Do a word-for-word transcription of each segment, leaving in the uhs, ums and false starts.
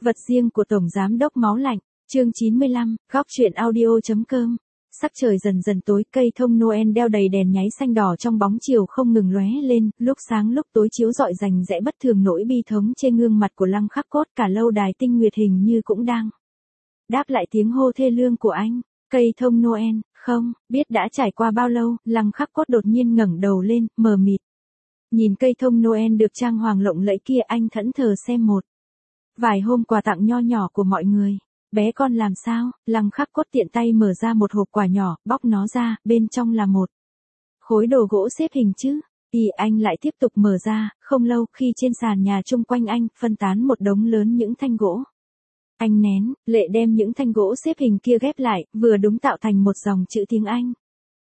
Vật riêng của Tổng Giám đốc Máu Lạnh, chương chín mươi lăm, góc truyện audio.com. Sắc trời dần dần tối, cây thông Noel đeo đầy đèn nháy xanh đỏ trong bóng chiều không ngừng lóe lên, lúc sáng lúc tối chiếu rọi rành rẽ bất thường nỗi bi thống trên gương mặt của Lăng Khắc Cốt, cả lâu đài tinh nguyệt hình như cũng đang đáp lại tiếng hô thê lương của anh. Cây thông Noel, không biết đã trải qua bao lâu, Lăng Khắc Cốt đột nhiên ngẩng đầu lên, mờ mịt. Nhìn cây thông Noel được trang hoàng lộng lẫy kia, anh thẫn thờ xem một vài hôm quà tặng nho nhỏ của mọi người. Bé con làm sao? Lăng Khắc Cốt tiện tay mở ra một hộp quà nhỏ, bóc nó ra, bên trong là một khối đồ gỗ xếp hình chữ Y. Anh lại tiếp tục mở ra, không lâu khi trên sàn nhà chung quanh anh phân tán một đống lớn những thanh gỗ. Anh nén lệ đem những thanh gỗ xếp hình kia ghép lại, vừa đúng tạo thành một dòng chữ tiếng Anh.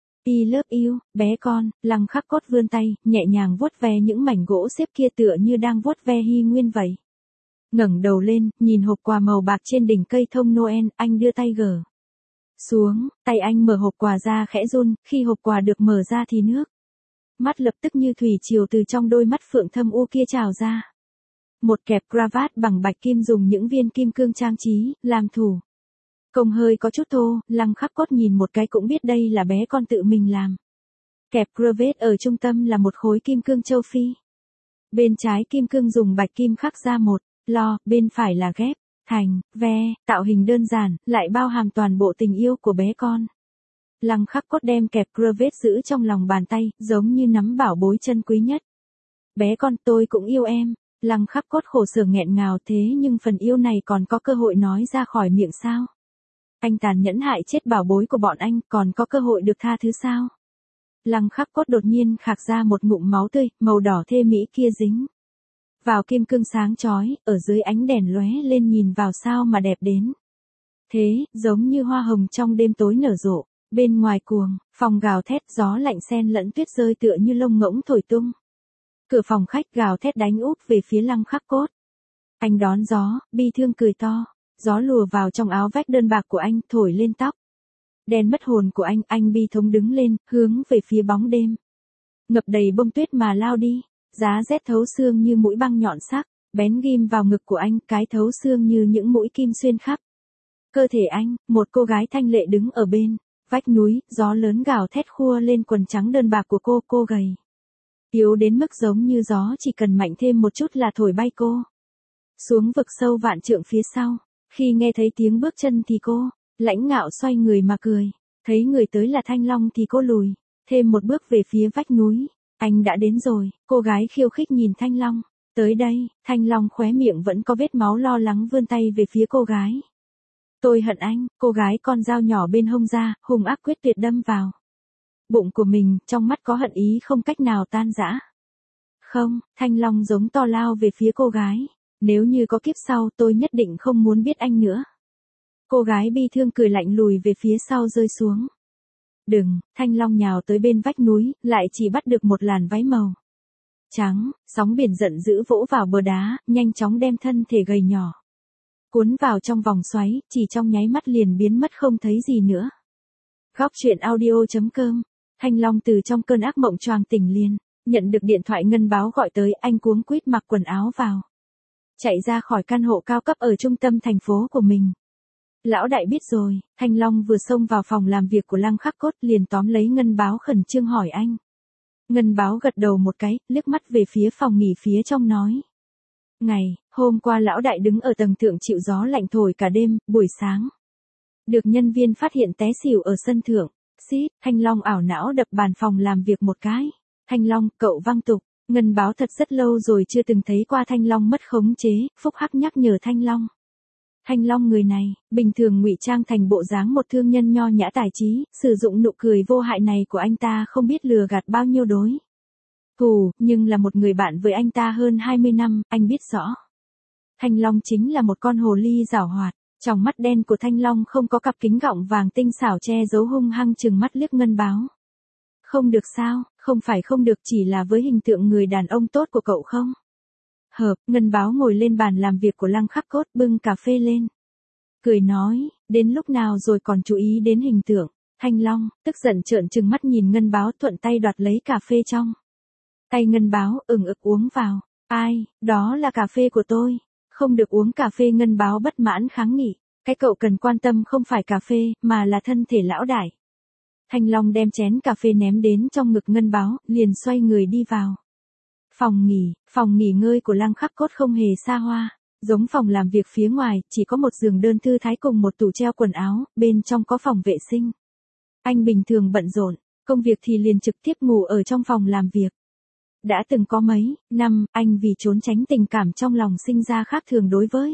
I love you, bé con. Lăng Khắc Cốt vươn tay, nhẹ nhàng vuốt ve những mảnh gỗ xếp kia tựa như đang vuốt ve hy nguyên vậy. Ngẩng đầu lên, nhìn hộp quà màu bạc trên đỉnh cây thông Noel, anh đưa tay gỡ xuống, tay anh mở hộp quà ra khẽ run, khi hộp quà được mở ra thì nước mắt lập tức như thủy triều từ trong đôi mắt phượng thâm u kia trào ra. Một kẹp cravat bằng bạch kim dùng những viên kim cương trang trí, làm thủ công hơi có chút thô, Lăng Khắc Cốt nhìn một cái cũng biết đây là bé con tự mình làm. Kẹp cravat ở trung tâm là một khối kim cương châu Phi. Bên trái kim cương dùng bạch kim khắc ra một lo, bên phải là ghép thành ve, tạo hình đơn giản, lại bao hàm toàn bộ tình yêu của bé con. Lăng Khắc Cốt đem kẹp cravat giữ trong lòng bàn tay, giống như nắm bảo bối chân quý nhất. Bé con, tôi cũng yêu em. Lăng Khắc Cốt khổ sở nghẹn ngào, thế nhưng phần yêu này còn có cơ hội nói ra khỏi miệng sao? Anh tàn nhẫn hại chết bảo bối của bọn anh, còn có cơ hội được tha thứ sao? Lăng Khắc Cốt đột nhiên khạc ra một ngụm máu tươi, màu đỏ thê mỹ kia dính vào kim cương sáng chói, ở dưới ánh đèn lóe lên nhìn vào sao mà đẹp đến thế, giống như hoa hồng trong đêm tối nở rộ. Bên ngoài cuồng phòng gào thét, gió lạnh xen lẫn tuyết rơi tựa như lông ngỗng thổi tung. Cửa phòng khách gào thét đánh úp về phía Lăng Khắc Cốt. Anh đón gió, bi thương cười to. Gió lùa vào trong áo vách đơn bạc của anh, thổi lên tóc đen mất hồn của anh. Anh bi thống đứng lên, hướng về phía bóng đêm ngập đầy bông tuyết mà lao đi. Giá rét thấu xương như mũi băng nhọn sắc, bén ghim vào ngực của anh, cái thấu xương như những mũi kim xuyên khắp cơ thể anh. Một cô gái thanh lệ đứng ở bên vách núi, gió lớn gào thét khua lên quần trắng đơn bạc của cô. Cô gầy yếu đến mức giống như gió, chỉ cần mạnh thêm một chút là thổi bay cô xuống vực sâu vạn trượng phía sau. Khi nghe thấy tiếng bước chân thì cô lãnh ngạo xoay người mà cười. Thấy người tới là Thanh Long thì cô lùi thêm một bước về phía vách núi. Anh đã đến rồi. Cô gái khiêu khích nhìn Thanh Long. Tới đây. Thanh Long khóe miệng vẫn có vết máu, lo lắng vươn tay về phía cô gái. Tôi hận anh. Cô gái con dao nhỏ bên hông ra, hung ác quyết tuyệt đâm vào bụng của mình, trong mắt có hận ý không cách nào tan rã. Không. Thanh Long giống to lao về phía cô gái. Nếu như có kiếp sau, tôi nhất định không muốn biết anh nữa. Cô gái bi thương cười lạnh lùi về phía sau rơi xuống. Đừng. Thanh Long nhào tới bên vách núi, lại chỉ bắt được một làn váy màu trắng. Sóng biển giận dữ vỗ vào bờ đá, nhanh chóng đem thân thể gầy nhỏ cuốn vào trong vòng xoáy, chỉ trong nháy mắt liền biến mất không thấy gì nữa. Góc truyện audio.com. Thanh Long từ trong cơn ác mộng choàng tỉnh liền, nhận được điện thoại ngân báo gọi tới, anh cuống quýt mặc quần áo vào, chạy ra khỏi căn hộ cao cấp ở trung tâm thành phố của mình. Lão đại biết rồi. Thanh Long vừa xông vào phòng làm việc của Lăng Khắc Cốt liền tóm lấy ngân báo khẩn trương hỏi anh. Ngân báo gật đầu một cái, liếc mắt về phía phòng nghỉ phía trong nói. Ngày hôm qua lão đại đứng ở tầng thượng chịu gió lạnh thổi cả đêm, buổi sáng được nhân viên phát hiện té xỉu ở sân thượng. Xít. Thanh Long ảo não đập bàn phòng làm việc một cái. Thanh Long, cậu văng tục. Ngân báo thật rất lâu rồi chưa từng thấy qua Thanh Long mất khống chế. Phúc hắc nhắc nhở Thanh Long. Thanh Long người này, bình thường ngụy trang thành bộ dáng một thương nhân nho nhã tài trí, sử dụng nụ cười vô hại này của anh ta không biết lừa gạt bao nhiêu đối thủ, nhưng là một người bạn với anh ta hơn hai mươi năm, anh biết rõ. Thanh Long chính là một con hồ ly giảo hoạt. Trong mắt đen của Thanh Long không có cặp kính gọng vàng tinh xảo che giấu, hung hăng trừng mắt liếc ngân báo. Không được sao? Không phải không được, chỉ là với hình tượng người đàn ông tốt của cậu không hợp. Ngân báo ngồi lên bàn làm việc của Lăng Khắc Cốt, bưng cà phê lên, cười nói, đến lúc nào rồi còn chú ý đến hình tượng. Thanh Long tức giận trợn trừng mắt nhìn ngân báo, thuận tay đoạt lấy cà phê trong tay ngân báo, ừng ực uống vào. Ai, đó là cà phê của tôi. Không được uống cà phê, Ngân Báo bất mãn kháng nghị. Cái cậu cần quan tâm không phải cà phê, mà là thân thể lão đại. Thanh Long đem chén cà phê ném đến trong ngực Ngân Báo, liền xoay người đi vào. Phòng nghỉ, phòng nghỉ ngơi của Lăng Khắc Cốt không hề xa hoa. Giống phòng làm việc phía ngoài, chỉ có một giường đơn thư thái cùng một tủ treo quần áo, bên trong có phòng vệ sinh. Anh bình thường bận rộn, công việc thì liền trực tiếp ngủ ở trong phòng làm việc. Đã từng có mấy năm, anh vì trốn tránh tình cảm trong lòng sinh ra khác thường đối với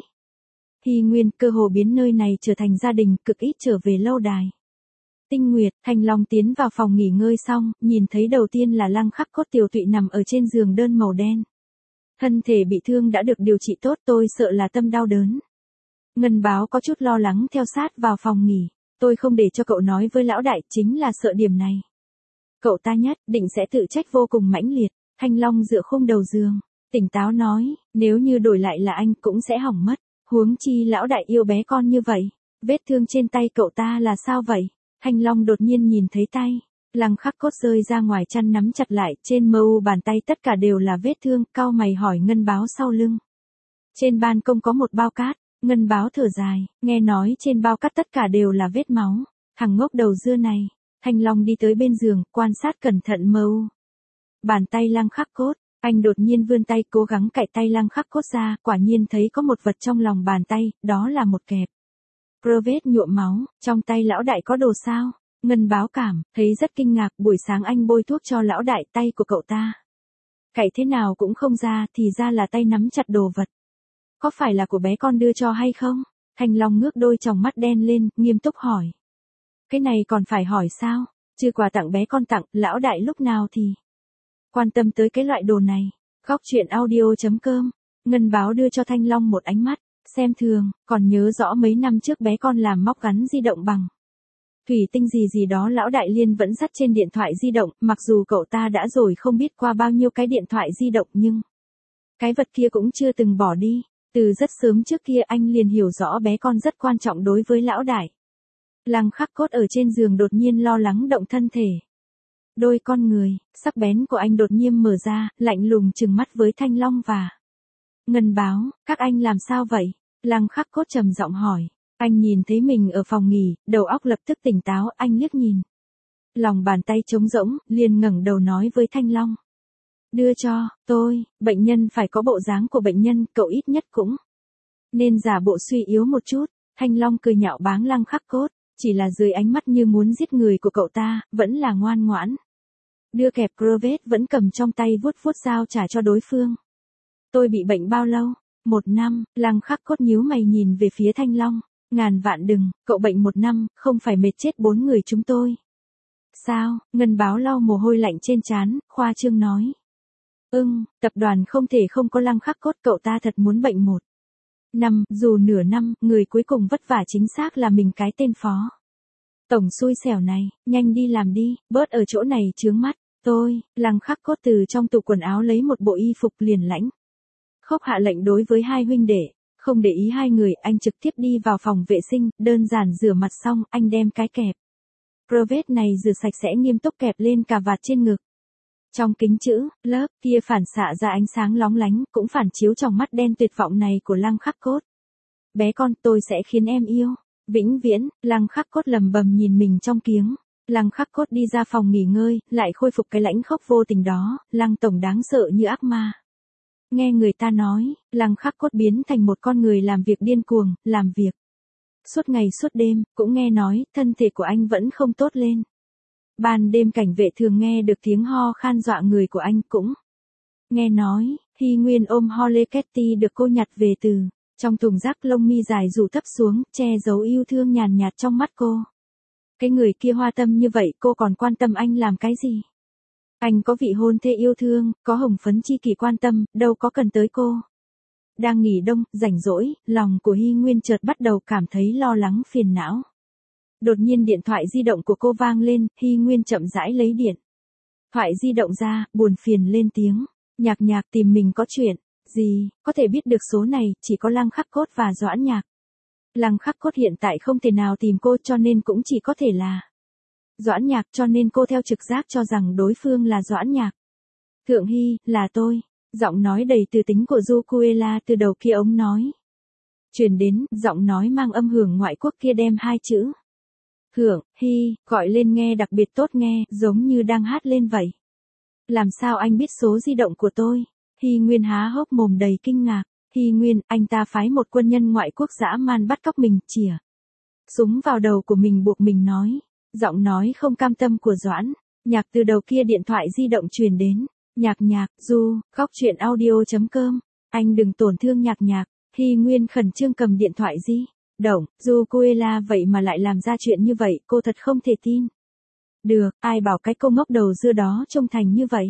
Hy Nguyên, cơ hồ biến nơi này trở thành gia đình, cực ít trở về lâu đài. Tinh Nguyệt, Thanh Long tiến vào phòng nghỉ ngơi xong, nhìn thấy đầu tiên là Lăng Khắc Cốt tiều tụy nằm ở trên giường đơn màu đen. Thân thể bị thương đã được điều trị tốt, tôi sợ là tâm đau đớn. Ngân Báo có chút lo lắng theo sát vào phòng nghỉ. Tôi không để cho cậu nói với lão đại, chính là sợ điểm này. Cậu ta nhất định sẽ tự trách vô cùng mãnh liệt. Thanh Long dựa khung đầu giường, tỉnh táo nói, nếu như đổi lại là anh cũng sẽ hỏng mất. Huống chi lão đại yêu bé con như vậy. Vết thương trên tay cậu ta là sao vậy? Thanh Long đột nhiên nhìn thấy tay. Lăng Khắc Cốt rơi ra ngoài chăn nắm chặt lại, trên mờ u bàn tay tất cả đều là vết thương, cau mày hỏi Ngân Báo sau lưng. Trên ban công có một bao cát, Ngân Báo thở dài, nghe nói trên bao cát tất cả đều là vết máu. Thằng ngốc đầu dưa này. Thanh Long đi tới bên giường, quan sát cẩn thận mờ u. Bàn tay Lăng Khắc Cốt, anh đột nhiên vươn tay cố gắng cạy tay Lăng Khắc Cốt ra, quả nhiên thấy có một vật trong lòng bàn tay, đó là một kẹp. Crevette nhuộm máu, trong tay lão đại có đồ sao? Ngân Báo cảm, thấy rất kinh ngạc, buổi sáng anh bôi thuốc cho lão đại, tay của cậu ta. Cạy thế nào cũng không ra, thì ra là tay nắm chặt đồ vật. Có phải là của bé con đưa cho hay không? Thanh Long ngước đôi tròng mắt đen lên, nghiêm túc hỏi. Cái này còn phải hỏi sao? Chứ quà tặng bé con tặng, lão đại lúc nào thì quan tâm tới cái loại đồ này. Góc truyện audio chấm com. Ngân Báo đưa cho Thanh Long một ánh mắt xem thường, còn nhớ rõ mấy năm trước bé con làm móc gắn di động bằng thủy tinh gì gì đó, lão đại liên vẫn dắt trên điện thoại di động, mặc dù cậu ta đã rồi không biết qua bao nhiêu cái điện thoại di động nhưng cái vật kia cũng chưa từng bỏ đi. Từ rất sớm trước kia anh liền hiểu rõ bé con rất quan trọng đối với lão đại. Lăng Khắc Cốt ở trên giường đột nhiên lo lắng động thân thể. Đôi con người sắc bén của anh đột nhiên mở ra, lạnh lùng trừng mắt với Thanh Long và Ngân Báo. Các anh làm sao vậy? Lăng Khắc Cốt trầm giọng hỏi. Anh nhìn thấy mình ở phòng nghỉ, đầu óc lập tức tỉnh táo, anh liếc nhìn. Lòng bàn tay trống rỗng, liền ngẩng đầu nói với Thanh Long. Đưa cho, tôi, bệnh nhân phải có bộ dáng của bệnh nhân, cậu ít nhất cũng nên giả bộ suy yếu một chút. Thanh Long cười nhạo báng Lăng Khắc Cốt, chỉ là dưới ánh mắt như muốn giết người của cậu ta, vẫn là ngoan ngoãn. Đưa kẹp crevette vẫn cầm trong tay vuốt vuốt dao trả cho đối phương. Tôi bị bệnh bao lâu? Một năm, Lăng Khắc Cốt nhíu mày nhìn về phía Thanh Long. Ngàn vạn đừng, cậu bệnh một năm, không phải mệt chết bốn người chúng tôi. Sao? Ngân Báo lau mồ hôi lạnh trên trán, khoa trương nói. Ưng, tập đoàn không thể không có Lăng Khắc Cốt, cậu ta thật muốn bệnh một năm, dù nửa năm, người cuối cùng vất vả chính xác là mình cái tên phó tổng xui xẻo này, nhanh đi làm đi, bớt ở chỗ này chướng mắt. Tôi, Lăng Khắc Cốt từ trong tủ quần áo lấy một bộ y phục liền lãnh khốc hạ lệnh đối với hai huynh đệ. Không để ý hai người, anh trực tiếp đi vào phòng vệ sinh, đơn giản rửa mặt xong, anh đem cái kẹp crevette này rửa sạch sẽ nghiêm túc kẹp lên cà vạt trên ngực. Trong kính chữ, lớp kia phản xạ ra ánh sáng lóng lánh, cũng phản chiếu trong mắt đen tuyệt vọng này của Lăng Khắc Cốt. Bé con, tôi sẽ khiến em yêu vĩnh viễn. Lăng Khắc Cốt lầm bầm nhìn mình trong kiếng. Lăng Khắc Cốt đi ra phòng nghỉ ngơi, lại khôi phục cái lãnh khốc vô tình đó. Lăng tổng đáng sợ như ác ma. Nghe người ta nói, Lăng Khắc Cốt biến thành một con người làm việc điên cuồng, làm việc suốt ngày suốt đêm, cũng nghe nói, thân thể của anh vẫn không tốt lên. Ban đêm cảnh vệ thường nghe được tiếng ho khan dọa người của anh, cũng nghe nói, Hy Nguyên ôm Holly Ketty được cô nhặt về từ trong thùng rác, lông mi dài rủ thấp xuống, che giấu yêu thương nhàn nhạt trong mắt cô. Cái người kia hoa tâm như vậy, cô còn quan tâm anh làm cái gì? Anh có vị hôn thê yêu thương, có hồng phấn chi kỷ quan tâm, đâu có cần tới cô. Đang nghỉ đông, rảnh rỗi, lòng của Hy Nguyên chợt bắt đầu cảm thấy lo lắng phiền não. Đột nhiên điện thoại di động của cô vang lên, Hy Nguyên chậm rãi lấy điện thoại di động ra, buồn phiền lên tiếng. Nhạc Nhạc tìm mình có chuyện gì? Có thể biết được số này, chỉ có Lăng Khắc Cốt và Doãn Nhạc. Lăng Khắc Cốt hiện tại không thể nào tìm cô, cho nên cũng chỉ có thể là Doãn Nhạc, cho nên cô theo trực giác cho rằng đối phương là Doãn Nhạc. Thượng Hy, là tôi. Giọng nói đầy từ tính của Zucuela từ đầu kia ống nói. Truyền đến, giọng nói mang âm hưởng ngoại quốc kia đem hai chữ. Hưởng, hi, gọi lên nghe đặc biệt tốt nghe, giống như đang hát lên vậy. Làm sao anh biết số di động của tôi? Hy Nguyên há hốc mồm đầy kinh ngạc. Hy Nguyên, anh ta phái một quân nhân ngoại quốc dã man bắt cóc mình, chìa súng vào đầu của mình buộc mình nói. Giọng nói không cam tâm của Doãn Nhạc từ đầu kia điện thoại di động truyền đến. Nhạc nhạc, Du, góc chuyện audio.com. Anh đừng tổn thương nhạc nhạc. Hy Nguyên khẩn trương cầm điện thoại di động. Zucuela vậy mà lại làm ra chuyện như vậy, cô thật không thể tin. Được, ai bảo cái cô ngốc đầu dưa đó trông thành như vậy.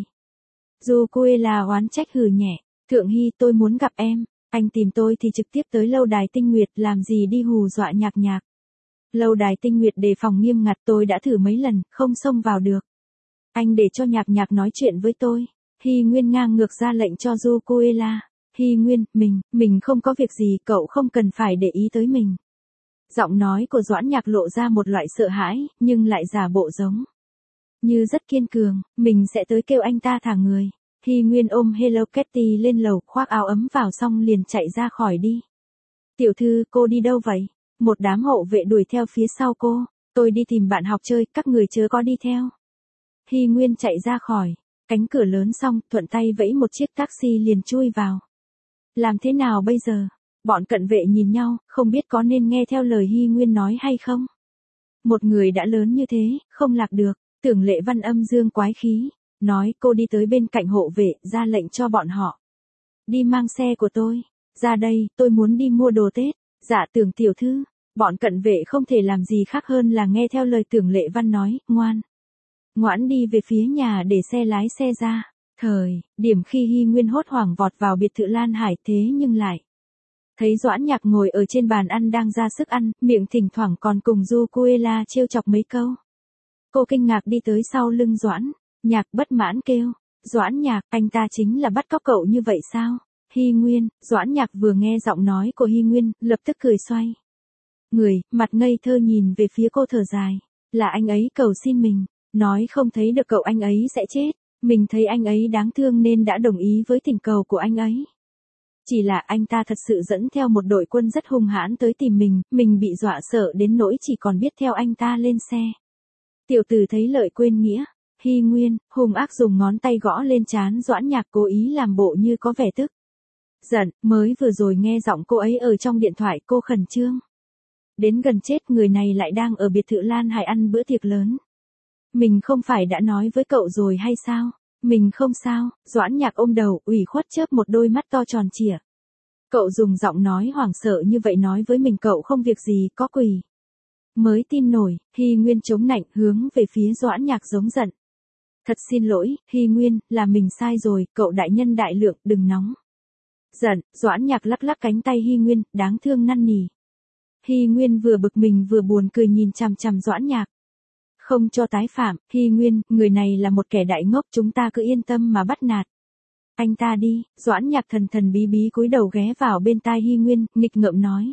Zucuela oán trách hừ nhẹ. Thượng Hy, tôi muốn gặp em. Anh tìm tôi thì trực tiếp tới lâu đài Tinh Nguyệt, làm gì đi hù dọa nhạc nhạc. Lâu đài Tinh Nguyệt đề phòng nghiêm ngặt, tôi đã thử mấy lần, không xông vào được. Anh để cho nhạc nhạc nói chuyện với tôi. Hy Nguyên ngang ngược ra lệnh cho Zucuela. Hy Nguyên, mình, mình không có việc gì, cậu không cần phải để ý tới mình. Giọng nói của Doãn Nhạc lộ ra một loại sợ hãi, nhưng lại giả bộ giống như rất kiên cường, mình sẽ tới kêu anh ta thả người. Hy Nguyên ôm Hello Kitty lên lầu, khoác áo ấm vào xong liền chạy ra khỏi đi. Tiểu thư, cô đi đâu vậy? Một đám hộ vệ đuổi theo phía sau cô. Tôi đi tìm bạn học chơi, các người chớ có đi theo. Hy Nguyên chạy ra khỏi cánh cửa lớn xong, thuận tay vẫy một chiếc taxi liền chui vào. Làm thế nào bây giờ? Bọn cận vệ nhìn nhau, không biết có nên nghe theo lời Hy Nguyên nói hay không. Một người đã lớn như thế, không lạc được. Tưởng Lệ Văn âm dương quái khí, nói cô đi tới bên cạnh hộ vệ, ra lệnh cho bọn họ. Đi mang xe của tôi, ra đây, tôi muốn đi mua đồ Tết. Dạ Tưởng tiểu thư, bọn cận vệ không thể làm gì khác hơn là nghe theo lời Tưởng Lệ Văn nói, ngoan. Ngoãn đi về phía nhà để xe lái xe ra. Thời điểm khi Hy Nguyên hốt hoảng vọt vào biệt thự Lan Hải thế nhưng lại thấy Doãn Nhạc ngồi ở trên bàn ăn đang ra sức ăn, miệng thỉnh thoảng còn cùng Zucuela trêu chọc mấy câu. Cô kinh ngạc đi tới sau lưng Doãn Nhạc bất mãn kêu. Doãn Nhạc, anh ta chính là bắt cóc cậu như vậy sao? Hy Nguyên, Doãn Nhạc vừa nghe giọng nói của Hy Nguyên, lập tức cười xoay người, mặt ngây thơ nhìn về phía cô thở dài. Là anh ấy cầu xin mình, nói không thấy được cậu anh ấy sẽ chết. Mình thấy anh ấy đáng thương nên đã đồng ý với thỉnh cầu của anh ấy. Chỉ là anh ta thật sự dẫn theo một đội quân rất hung hãn tới tìm mình, mình bị dọa sợ đến nỗi chỉ còn biết theo anh ta lên xe. Tiểu tử thấy lợi quên nghĩa. Hy Nguyên, hung ác dùng ngón tay gõ lên trán Doãn Nhạc, cố ý làm bộ như có vẻ tức giận, mới vừa rồi nghe giọng cô ấy ở trong điện thoại, cô khẩn trương đến gần chết. Người này lại đang ở biệt thự Lan Hải ăn bữa tiệc lớn. Mình không phải đã nói với cậu rồi hay sao? Mình không sao. Doãn Nhạc ôm đầu, ủy khuất chớp một đôi mắt to tròn trịa. Cậu dùng giọng nói hoảng sợ như vậy nói với mình cậu không việc gì, có quỷ mới tin nổi. Hy Nguyên chống nạnh hướng về phía Doãn Nhạc giống giận. Thật xin lỗi, Hy Nguyên, là mình sai rồi, cậu đại nhân đại lượng, đừng nóng giận. Doãn Nhạc lắc lắc cánh tay Hy Nguyên, đáng thương năn nỉ. Hy Nguyên vừa bực mình vừa buồn cười nhìn chằm chằm Doãn Nhạc. Không cho tái phạm. Hy Nguyên, người này là một kẻ đại ngốc, chúng ta cứ yên tâm mà bắt nạt anh ta đi. Doãn Nhạc thần thần bí bí cúi đầu ghé vào bên tai Hy Nguyên, nghịch ngợm nói.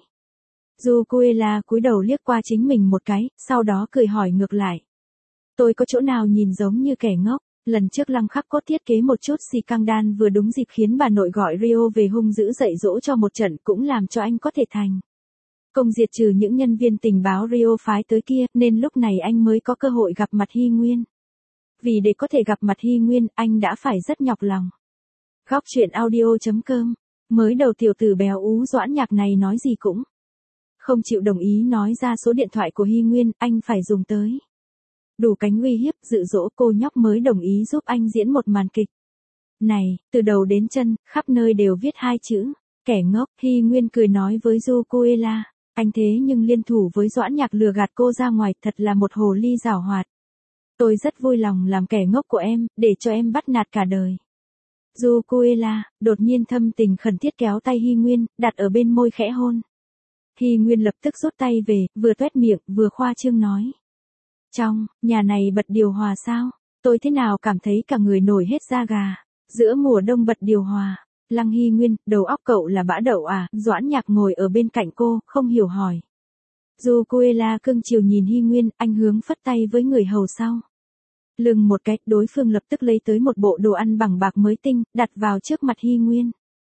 Zucuela cúi đầu liếc qua chính mình một cái, sau đó cười hỏi ngược lại. Tôi có chỗ nào nhìn giống như kẻ ngốc? Lần trước Lăng Khắc Cốt thiết kế một chút xì căng đan vừa đúng dịp khiến bà nội gọi Rio về hung dữ dạy dỗ cho một trận, cũng làm cho anh có thể thành công diệt trừ những nhân viên tình báo Rio phái tới kia, nên lúc này anh mới có cơ hội gặp mặt Hy Nguyên. Vì để có thể gặp mặt Hy Nguyên, anh đã phải rất nhọc lòng. Góc chuyện audio.com. Mới đầu tiểu tử béo ú Doãn Nhạc này nói gì cũng không chịu đồng ý nói ra số điện thoại của Hy Nguyên, anh phải dùng tới đủ cánh uy hiếp, dụ dỗ cô nhóc mới đồng ý giúp anh diễn một màn kịch này, từ đầu đến chân, khắp nơi đều viết hai chữ, kẻ ngốc. Hy Nguyên cười nói với Zucuela. Anh thế nhưng liên thủ với Doãn Nhạc lừa gạt cô ra ngoài, thật là một hồ ly giảo hoạt. Tôi rất vui lòng làm kẻ ngốc của em, để cho em bắt nạt cả đời. Zucuela, đột nhiên thâm tình khẩn thiết kéo tay Hy Nguyên, đặt ở bên môi khẽ hôn. Hy Nguyên lập tức rút tay về, vừa toét miệng, vừa khoa trương nói. Trong nhà này bật điều hòa sao? Tôi thế nào cảm thấy cả người nổi hết da gà. Giữa mùa đông bật điều hòa. Lăng Hy Nguyên, đầu óc cậu là bã đậu à? Doãn Nhạc ngồi ở bên cạnh cô, không hiểu hỏi. Zucuela cưng chiều nhìn Hy Nguyên, anh hướng phất tay với người hầu sau. Lưng một cái, đối phương lập tức lấy tới một bộ đồ ăn bằng bạc mới tinh, đặt vào trước mặt Hy Nguyên.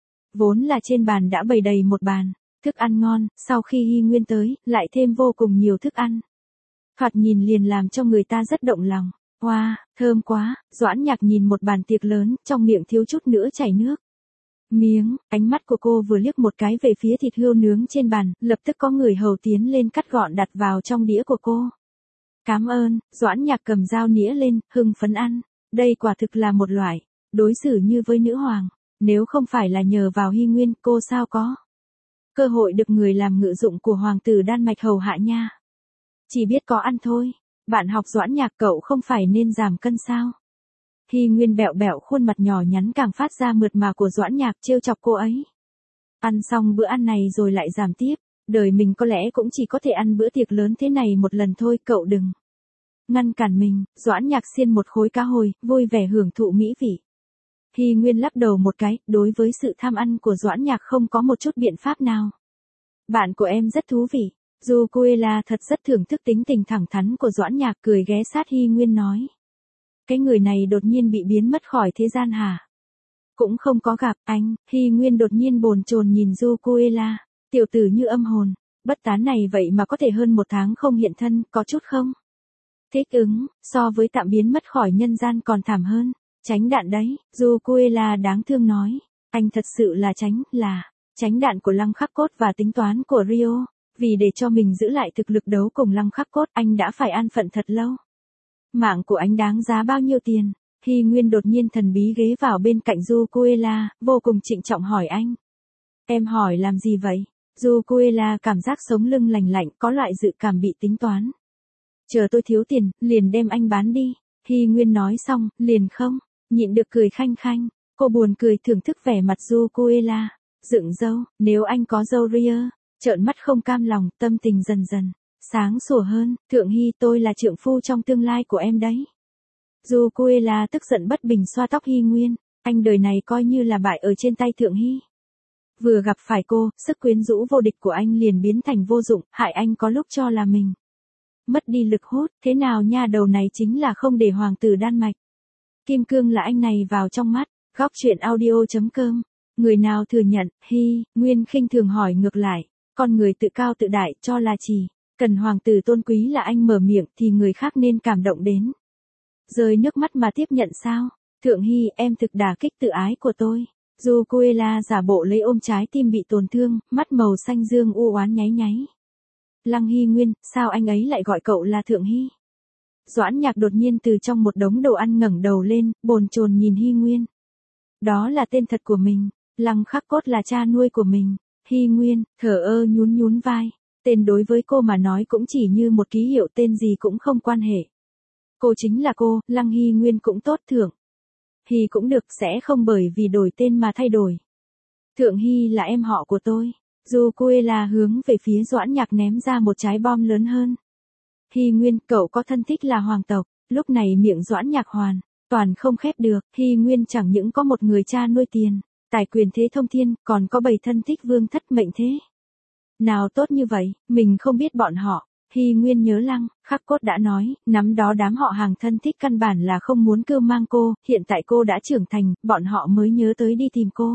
Vốn là trên bàn đã bày đầy một bàn, thức ăn ngon, sau khi Hy Nguyên tới, lại thêm vô cùng nhiều thức ăn. Thoạt nhìn liền làm cho người ta rất động lòng. Wow, thơm quá, Doãn Nhạc nhìn một bàn tiệc lớn, trong miệng thiếu chút nữa chảy nước. Miếng, ánh mắt của cô vừa liếc một cái về phía thịt hươu nướng trên bàn, lập tức có người hầu tiến lên cắt gọn đặt vào trong đĩa của cô. Cảm ơn, Doãn Nhạc cầm dao nĩa lên, hưng phấn ăn. Đây quả thực là một loại, đối xử như với nữ hoàng. Nếu không phải là nhờ vào Hy Nguyên, cô sao có cơ hội được người làm ngự dụng của hoàng tử Đan Mạch hầu hạ nha. Chỉ biết có ăn thôi. Bạn học Doãn Nhạc, cậu không phải nên giảm cân sao? Hy Nguyên bẹo bẹo khuôn mặt nhỏ nhắn càng phát ra mượt mà của Doãn Nhạc, trêu chọc cô ấy. Ăn xong bữa ăn này rồi lại giảm tiếp. Đời mình có lẽ cũng chỉ có thể ăn bữa tiệc lớn thế này một lần thôi, cậu đừng ngăn cản mình. Doãn Nhạc xiên một khối cá hồi, vui vẻ hưởng thụ mỹ vị. Hy Nguyên lắc đầu một cái, đối với sự tham ăn của Doãn Nhạc không có một chút biện pháp nào. Bạn của em rất thú vị. Zucuela thật rất thưởng thức tính tình thẳng thắn của Doãn Nhạc, cười ghé sát Hy Nguyên nói. Cái người này đột nhiên bị biến mất khỏi thế gian hả? Cũng không có gặp anh. Hy Nguyên đột nhiên bồn chồn nhìn Zucuela. Tiểu tử như âm hồn, bất tán này vậy mà có thể hơn một tháng không hiện thân, có chút không? Thích ứng, so với tạm biến mất khỏi nhân gian còn thảm hơn. Tránh đạn đấy, Zucuela đáng thương nói. Anh thật sự là tránh, là tránh đạn của Lăng Khắc Cốt và tính toán của Rio. Vì để cho mình giữ lại thực lực đấu cùng Lăng Khắc Cốt, anh đã phải an phận thật lâu. Mạng của anh đáng giá bao nhiêu tiền? Hy Nguyên đột nhiên thần bí ghé vào bên cạnh Zucuela, vô cùng trịnh trọng hỏi anh. Em hỏi làm gì vậy? Zucuela cảm giác sống lưng lành lạnh, có loại dự cảm bị tính toán. Chờ tôi thiếu tiền, liền đem anh bán đi. Hy Nguyên nói xong, liền không nhịn được cười khanh khanh. Cô buồn cười thưởng thức vẻ mặt Zucuela. Dựng râu, nếu anh có râu ria. Trợn mắt không cam lòng, tâm tình dần dần sáng sủa hơn. Thượng Hy, tôi là trượng phu trong tương lai của em đấy. Zucuela tức giận bất bình xoa tóc Hy Nguyên. Anh đời này coi như là bại ở trên tay Thượng Hy. Vừa gặp phải cô, sức quyến rũ vô địch của anh liền biến thành vô dụng, hại anh có lúc cho là mình mất đi lực hút. Thế nào nha, đầu này chính là không để hoàng tử Đan Mạch kim cương là anh này vào trong mắt. Góc truyện audio chấm com. Người nào thừa nhận? Hy Nguyên khinh thường hỏi ngược lại. Con người tự cao tự đại cho là chỉ cần hoàng tử tôn quý là anh mở miệng thì người khác nên cảm động đến rơi nước mắt mà tiếp nhận sao? Thượng Hy, em thực đả kích tự ái của tôi. Zucuela giả bộ lấy ôm trái tim bị tổn thương, mắt màu xanh dương u oán nháy nháy. Lăng Hy Nguyên, sao anh ấy lại gọi cậu là Thượng Hy? Doãn Nhạc đột nhiên từ trong một đống đồ ăn ngẩng đầu lên, bồn chồn nhìn Hy Nguyên. Đó là tên thật của mình, Lăng Khắc Cốt là cha nuôi của mình. Hy Nguyên, thở ơ nhún nhún vai. Tên đối với cô mà nói cũng chỉ như một ký hiệu, tên gì cũng không quan hệ. Cô chính là cô, Lăng Hy Nguyên cũng tốt, Thượng Hy cũng được, sẽ không bởi vì đổi tên mà thay đổi. Thượng Hy là em họ của tôi. Zucuela hướng về phía Doãn Nhạc ném ra một trái bom lớn hơn. Hy Nguyên, cậu có thân thích là hoàng tộc. Lúc này miệng Doãn Nhạc hoàn toàn không khép được. Hy Nguyên chẳng những có một người cha nuôi tiền, tài quyền thế thông thiên, còn có bảy thân thích vương thất mệnh thế. Nào tốt như vậy, mình không biết bọn họ. Hy Nguyên nhớ Lăng Khắc Cốt đã nói, nắm đó đám họ hàng thân thích căn bản là không muốn cưu mang cô, hiện tại cô đã trưởng thành, bọn họ mới nhớ tới đi tìm cô.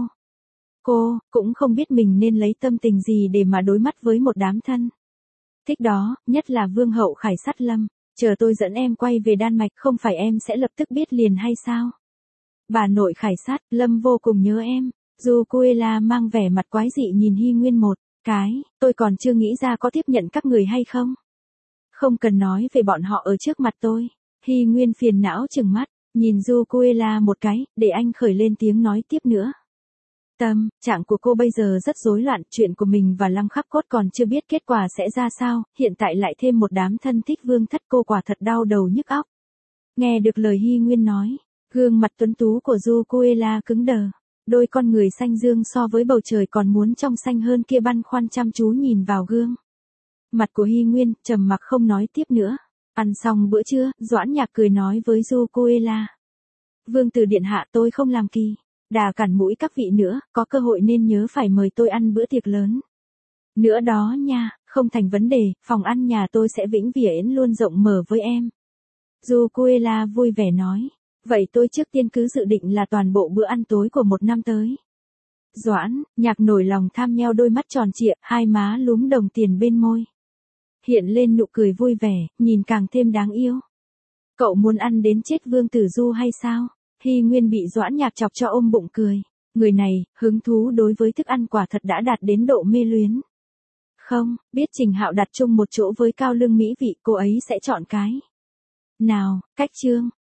Cô, cũng không biết mình nên lấy tâm tình gì để mà đối mắt với một đám thân thích đó, nhất là Vương hậu Khải Sát Lâm. Chờ tôi dẫn em quay về Đan Mạch, không phải em sẽ lập tức biết liền hay sao? Bà nội Khải Sát Lâm vô cùng nhớ em. Zucuela mang vẻ mặt quái dị nhìn Hy Nguyên một cái, tôi còn chưa nghĩ ra có tiếp nhận các người hay không. Không cần nói về bọn họ ở trước mặt tôi. Hy Nguyên phiền não trừng mắt, nhìn Zucuela một cái, để anh khởi lên tiếng nói tiếp nữa. Tâm trạng của cô bây giờ rất rối loạn, chuyện của mình và Lăng Khắc Cốt còn chưa biết kết quả sẽ ra sao, hiện tại lại thêm một đám thân thích vương thất, cô quả thật đau đầu nhức óc. Nghe được lời Hy Nguyên nói, gương mặt tuấn tú của Zucuela cứng đờ, đôi con người xanh dương so với bầu trời còn muốn trong xanh hơn kia băn khoăn chăm chú nhìn vào gương mặt của Hy Nguyên, trầm mặc không nói tiếp nữa. Ăn xong bữa trưa, Doãn Nhạc cười nói với Zucuela. Vương tử điện hạ, tôi không làm kỳ đà cản mũi các vị nữa, có cơ hội nên nhớ phải mời tôi ăn bữa tiệc lớn nữa đó nha. Không thành vấn đề, phòng ăn nhà tôi sẽ vĩnh viễn luôn rộng mở với em. Zucuela vui vẻ nói. Vậy tôi trước tiên cứ dự định là toàn bộ bữa ăn tối của một năm tới. Doãn, Nhạc nổi lòng tham nheo đôi mắt tròn trịa, hai má lúm đồng tiền bên môi. Hiện lên nụ cười vui vẻ, nhìn càng thêm đáng yêu. Cậu muốn ăn đến chết Vương Tử Du hay sao? Hy Nguyên bị Doãn Nhạc chọc cho ôm bụng cười. Người này, hứng thú đối với thức ăn quả thật đã đạt đến độ mê luyến. Không, biết Trình Hạo đặt chung một chỗ với Cao Lương mỹ vị, cô ấy sẽ chọn cái nào, cách chương.